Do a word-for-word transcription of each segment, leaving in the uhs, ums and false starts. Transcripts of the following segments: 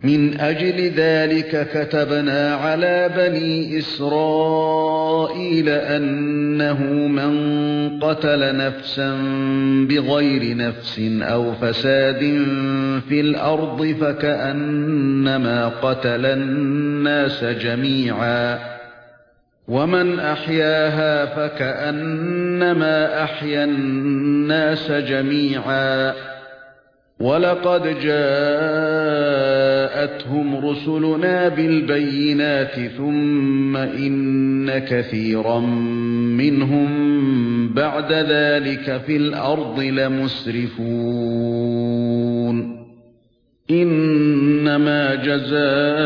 من أجل ذلك كتبنا على بني إسرائيل أنه من قتل نفسا بغير نفس أو فساد في الأرض فكأنما قتل الناس جميعا ومن أحياها فكأنما أحيا الناس جميعا ولقد جاءتهم رسلنا بالبينات ثم إن كثيرا منهم بعد ذلك في الأرض لمسرفون إنما جزاء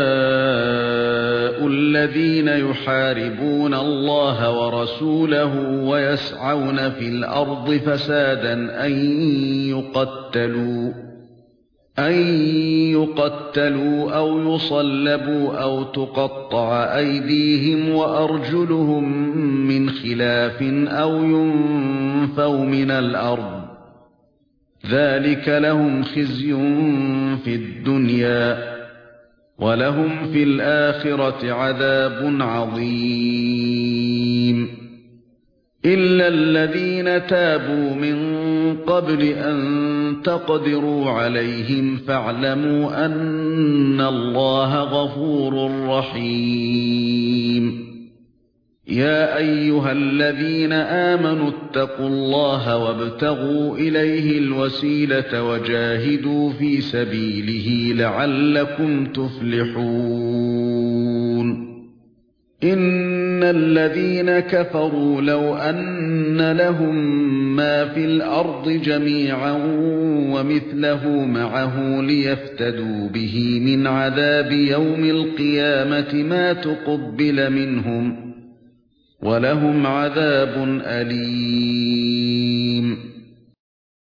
الذين يحاربون الله ورسوله ويسعون في الأرض فسادا أن يقتلوا أن يقتلوا أو يصلبوا أو تقطع أيديهم وأرجلهم من خلاف أو ينفوا من الأرض ذلك لهم خزي في الدنيا ولهم في الآخرة عذاب عظيم إلا الذين تابوا من قبل أن تقدروا عليهم فاعلموا أن الله غفور رحيم يا أيها الذين آمنوا اتقوا الله وابتغوا إليه الوسيلة وجاهدوا في سبيله لعلكم تفلحون إن الذين كفروا لو أن لهم ما في الأرض جميعا ومثله معه ليفتدوا به من عذاب يوم القيامة ما تقبل منهم ولهم عذاب أليم